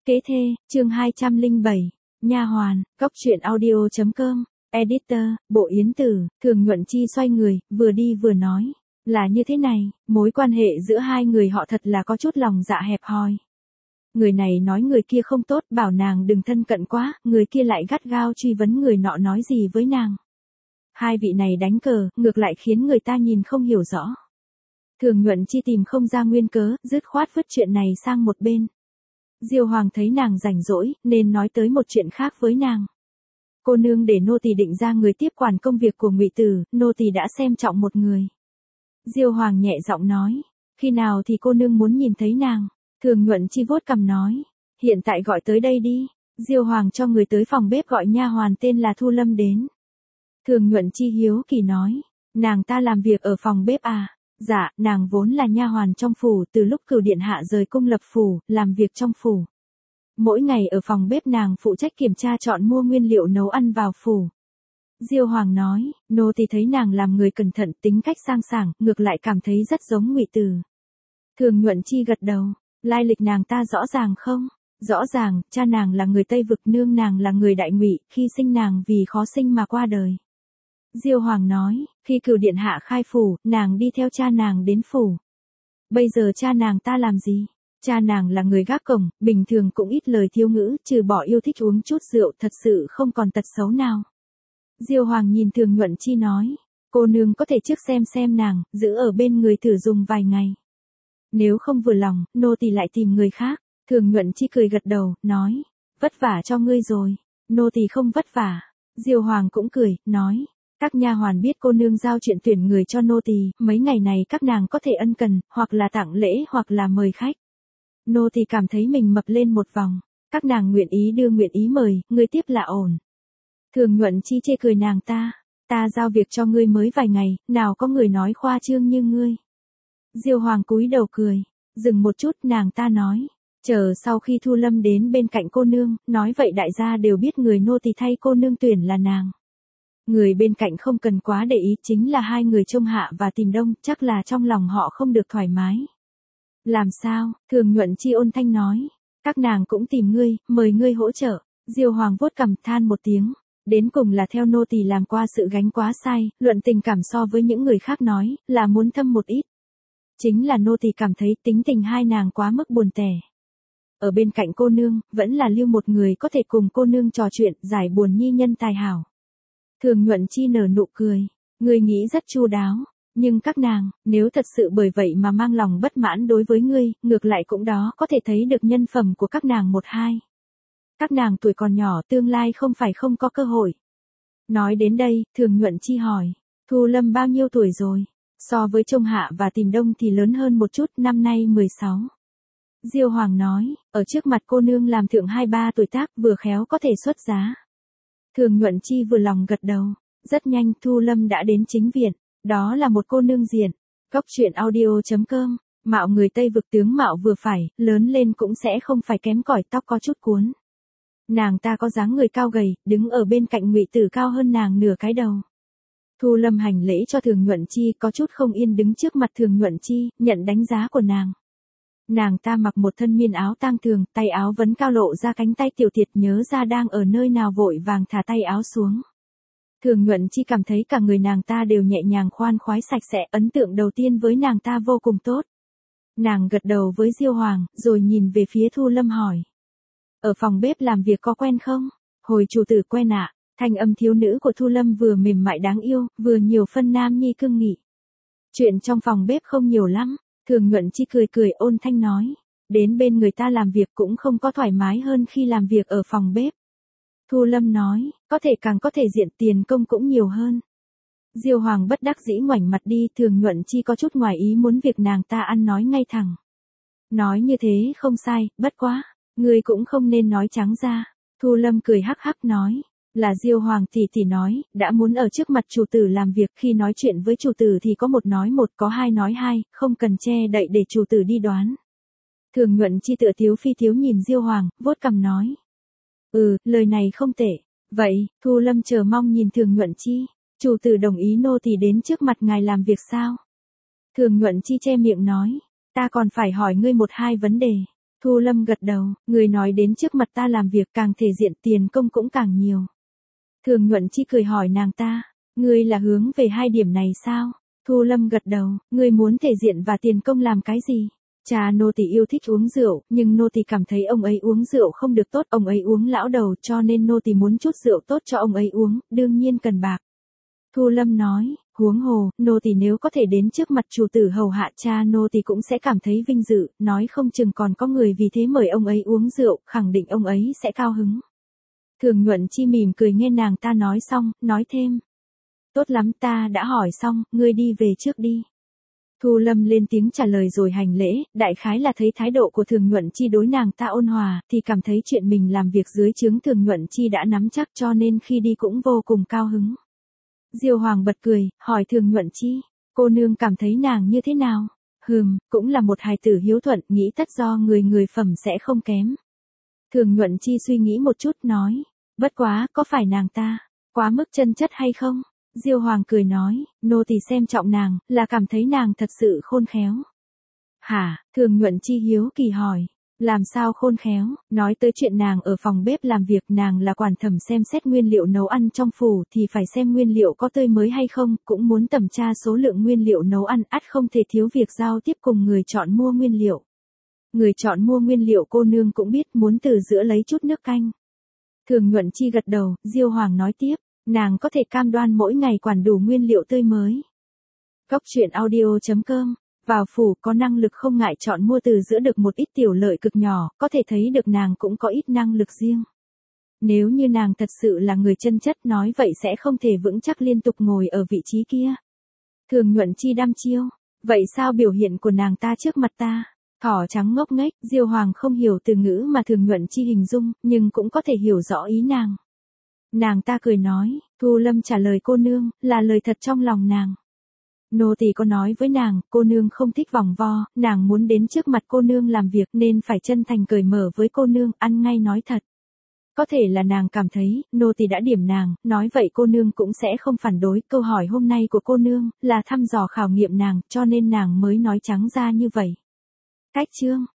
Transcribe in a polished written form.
Kế thê, chương 207, nha hoàn, góc truyện audio.com, editor, Bộ Yến Tử. Thường Nhuận Chi xoay người, vừa đi vừa nói, là như thế này, mối quan hệ giữa hai người họ thật là có chút lòng dạ hẹp hòi. Người này nói người kia không tốt, bảo nàng đừng thân cận quá, người kia lại gắt gao truy vấn người nọ nói gì với nàng. Hai vị này đánh cờ, ngược lại khiến người ta nhìn không hiểu rõ. Thường Nhuận Chi tìm không ra nguyên cớ, dứt khoát vứt chuyện này sang một bên. Diêu Hoàng thấy nàng rảnh rỗi, nên nói tới một chuyện khác với nàng. Cô nương để nô tỳ định ra người tiếp quản công việc của Ngụy Tử, nô tỳ đã xem trọng một người. Diêu Hoàng nhẹ giọng nói, khi nào thì cô nương muốn nhìn thấy nàng? Thường Nhuận Chi vuốt cằm nói, hiện tại gọi tới đây đi. Diêu Hoàng cho người tới phòng bếp gọi nha hoàn tên là Thu Lâm đến. Thường Nhuận Chi hiếu kỳ nói, nàng ta làm việc ở phòng bếp à? Dạ, nàng vốn là nha hoàn trong phủ, từ lúc Cửu điện hạ rời cung lập phủ, làm việc trong phủ. Mỗi ngày ở phòng bếp nàng phụ trách kiểm tra chọn mua nguyên liệu nấu ăn vào phủ. Diêu Hoàng nói, nô tỳ thấy nàng làm người cẩn thận, tính cách sang sảng, ngược lại cảm thấy rất giống Ngụy Tử. Thường Nhuận Chi gật đầu, lai lịch nàng ta rõ ràng không? Rõ ràng, cha nàng là người Tây Vực, nương nàng là người Đại Ngụy, khi sinh nàng vì khó sinh mà qua đời. Diêu Hoàng nói, khi Cửu điện hạ khai phủ, nàng đi theo cha nàng đến phủ. Bây giờ cha nàng ta làm gì? Cha nàng là người gác cổng, bình thường cũng ít lời thiếu ngữ, trừ bỏ yêu thích uống chút rượu, thật sự không còn tật xấu nào. Diêu Hoàng nhìn Thường Nhuận Chi nói, cô nương có thể trước xem nàng, giữ ở bên người thử dùng vài ngày. Nếu không vừa lòng, nô tỳ lại tìm người khác. Thường Nhuận Chi cười gật đầu, nói, vất vả cho ngươi rồi. Nô tỳ không vất vả. Diêu Hoàng cũng cười, nói, các nha hoàn biết cô nương giao chuyện tuyển người cho nô tỳ, mấy ngày này các nàng có thể ân cần, hoặc là tặng lễ hoặc là mời khách. Nô tỳ cảm thấy mình mập lên một vòng, các nàng nguyện ý đưa nguyện ý mời, ngươi tiếp là ổn. Thường Nhuận Chi chê cười nàng ta giao việc cho ngươi mới vài ngày, nào có người nói khoa trương như ngươi. Diêu Hoàng cúi đầu cười, dừng một chút, nàng ta nói, chờ sau khi Thu Lâm đến bên cạnh cô nương, nói vậy đại gia đều biết người nô tỳ thay cô nương tuyển là nàng. Người bên cạnh không cần quá để ý, chính là hai người Trông Hạ và Tìm Đông, chắc là trong lòng họ không được thoải mái. Làm sao? Thường Nhuận Chi ôn thanh nói, các nàng cũng tìm ngươi, mời ngươi hỗ trợ. Diêu Hoàng vuốt cằm than một tiếng, đến cùng là theo nô tỳ làm qua sự gánh quá sai, luận tình cảm so với những người khác nói, là muốn thâm một ít. Chính là nô tỳ cảm thấy tính tình hai nàng quá mức buồn tẻ. Ở bên cạnh cô nương, vẫn là lưu một người có thể cùng cô nương trò chuyện, giải buồn nhi nhân tài hảo. Thường Nhuận Chi nở nụ cười, ngươi nghĩ rất chu đáo, nhưng các nàng, nếu thật sự bởi vậy mà mang lòng bất mãn đối với ngươi, ngược lại cũng đó có thể thấy được nhân phẩm của các nàng một hai. Các nàng tuổi còn nhỏ, tương lai không phải không có cơ hội. Nói đến đây, Thường Nhuận Chi hỏi, Thu Lâm bao nhiêu tuổi rồi? So với Trông Hạ và Tìm Đông thì lớn hơn một chút, năm nay 16. Diêu Hoàng nói, ở trước mặt cô nương làm thượng 2-3 tuổi tác, vừa khéo có thể xuất giá. Thường Nhuận Chi vừa lòng gật đầu, rất nhanh Thu Lâm đã đến chính viện, đó là một cô nương diện. Góc truyện audio.com, mạo người Tây Vực, tướng mạo vừa phải, lớn lên cũng sẽ không phải kém cỏi, tóc có chút cuốn. Nàng ta có dáng người cao gầy, đứng ở bên cạnh Ngụy Tử cao hơn nàng nửa cái đầu. Thu Lâm hành lễ cho Thường Nhuận Chi, có chút không yên đứng trước mặt Thường Nhuận Chi, nhận đánh giá của nàng. Nàng ta mặc một thân miên áo tang thường, tay áo vấn cao lộ ra cánh tay tiểu thiệt, nhớ ra đang ở nơi nào vội vàng thả tay áo xuống. Thường Nhuận Chi cảm thấy cả người nàng ta đều nhẹ nhàng khoan khoái sạch sẽ, ấn tượng đầu tiên với nàng ta vô cùng tốt. Nàng gật đầu với Diêu Hoàng, rồi nhìn về phía Thu Lâm hỏi. Ở phòng bếp làm việc có quen không? Hồi chủ tử quen ạ. Thanh âm thiếu nữ của Thu Lâm vừa mềm mại đáng yêu, vừa nhiều phân nam nhi cương nghị. Chuyện trong phòng bếp không nhiều lắm. Thường Nhuận Chi cười ôn thanh nói, đến bên người ta làm việc cũng không có thoải mái hơn khi làm việc ở phòng bếp. Thu Lâm nói, có thể càng có thể diện, tiền công cũng nhiều hơn. Diêu Hoàng bất đắc dĩ ngoảnh mặt đi, Thường Nhuận Chi có chút ngoài ý muốn việc nàng ta ăn nói ngay thẳng. Nói như thế không sai, bất quá, ngươi cũng không nên nói trắng ra. Thu Lâm cười hắc hắc nói, là Diêu Hoàng tỷ nói, đã muốn ở trước mặt chủ tử làm việc, khi nói chuyện với chủ tử thì có một nói một, có hai nói hai, không cần che đậy để chủ tử đi đoán. Thường Nhuận Chi tựa thiếu phi thiếu nhìn Diêu Hoàng, vuốt cằm nói. Lời này không tệ. Vậy, Thu Lâm chờ mong nhìn Thường Nhuận Chi, chủ tử đồng ý nô tỳ đến trước mặt ngài làm việc sao? Thường Nhuận Chi che miệng nói, ta còn phải hỏi ngươi một hai vấn đề. Thu Lâm gật đầu, người nói đến trước mặt ta làm việc càng thể diện tiền công cũng càng nhiều. Thường Nhuận Chi cười hỏi nàng ta, ngươi là hướng về hai điểm này sao? Thu Lâm gật đầu, ngươi muốn thể diện và tiền công làm cái gì? Cha nô tỳ yêu thích uống rượu, nhưng nô tỳ cảm thấy ông ấy uống rượu không được tốt, ông ấy uống lão đầu cho nên nô tỳ muốn chút rượu tốt cho ông ấy uống, đương nhiên cần bạc. Thu Lâm nói, huống hồ, nô tỳ nếu có thể đến trước mặt chủ tử hầu hạ cha nô tỳ cũng sẽ cảm thấy vinh dự, nói không chừng còn có người vì thế mời ông ấy uống rượu, khẳng định ông ấy sẽ cao hứng. Thường Nhuận Chi mỉm cười nghe nàng ta nói xong, nói thêm. Tốt lắm ta đã hỏi xong, ngươi đi về trước đi. Thu Lâm lên tiếng trả lời rồi hành lễ, đại khái là thấy thái độ của Thường Nhuận Chi đối nàng ta ôn hòa, thì cảm thấy chuyện mình làm việc dưới trướng Thường Nhuận Chi đã nắm chắc cho nên khi đi cũng vô cùng cao hứng. Diêu Hoàng bật cười, hỏi Thường Nhuận Chi, cô nương cảm thấy nàng như thế nào? Cũng là một hài tử hiếu thuận, nghĩ tất do người phẩm sẽ không kém. Thường Nhuận Chi suy nghĩ một chút nói, bất quá, có phải nàng ta quá mức chân chất hay không? Diêu Hoàng cười nói, nô tỳ xem trọng nàng, là cảm thấy nàng thật sự khôn khéo. Hả? Thường Nhuận Chi hiếu kỳ hỏi, làm sao khôn khéo? Nói tới chuyện nàng ở phòng bếp làm việc, nàng là quản thẩm xem xét nguyên liệu nấu ăn trong phủ thì phải xem nguyên liệu có tươi mới hay không, cũng muốn tẩm tra số lượng nguyên liệu nấu ăn, ắt không thể thiếu việc giao tiếp cùng người chọn mua nguyên liệu. Người chọn mua nguyên liệu cô nương cũng biết, muốn từ giữa lấy chút nước canh. Thường Nhuận Chi gật đầu, Diêu Hoàng nói tiếp, nàng có thể cam đoan mỗi ngày quản đủ nguyên liệu tươi mới. Góc truyện audio.com, vào phủ có năng lực không ngại chọn mua từ giữa được một ít tiểu lợi cực nhỏ, có thể thấy được nàng cũng có ít năng lực riêng. Nếu như nàng thật sự là người chân chất nói vậy sẽ không thể vững chắc liên tục ngồi ở vị trí kia. Thường Nhuận Chi đăm chiêu, vậy sao biểu hiện của nàng ta trước mặt ta? Thỏ trắng ngốc nghếch, Diêu Hoàng không hiểu từ ngữ mà Thường Nhuận Chi hình dung, nhưng cũng có thể hiểu rõ ý nàng. Nàng ta cười nói, Thu Lâm trả lời cô nương, là lời thật trong lòng nàng. Nô tỳ có nói với nàng, cô nương không thích vòng vo, nàng muốn đến trước mặt cô nương làm việc nên phải chân thành cởi mở với cô nương, ăn ngay nói thật. Có thể là nàng cảm thấy, nô tỳ đã điểm nàng, nói vậy cô nương cũng sẽ không phản đối, câu hỏi hôm nay của cô nương, là thăm dò khảo nghiệm nàng, cho nên nàng mới nói trắng ra như vậy. Cách chương